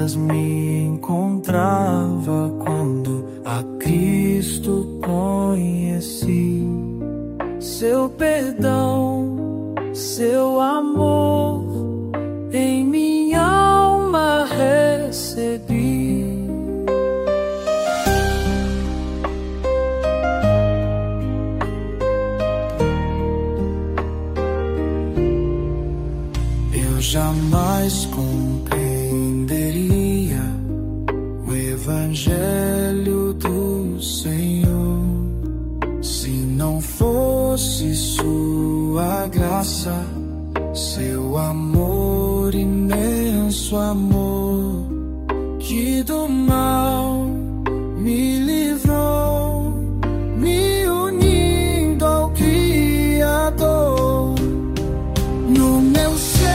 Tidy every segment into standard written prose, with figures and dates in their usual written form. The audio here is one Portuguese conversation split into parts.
trevas me encontrava quando a Cristo conheci. Seu perdão, seu amor, em minha alma recebi. Eu jamais compreenderia o Evangelho do Senhor se não fosse sua graça, seu amor, imenso amor, que do mal me livrou, me unindo ao Criador. No meu ser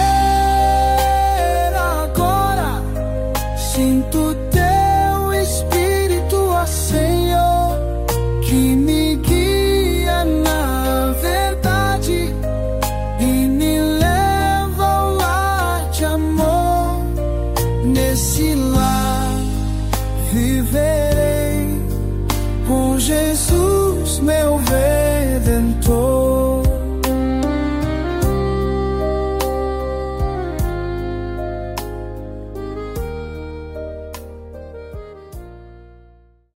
agora sinto teu Espírito, ó Senhor, que me guia na verdade e me leva ao lar de amor. Nesse lar viverei com Jesus.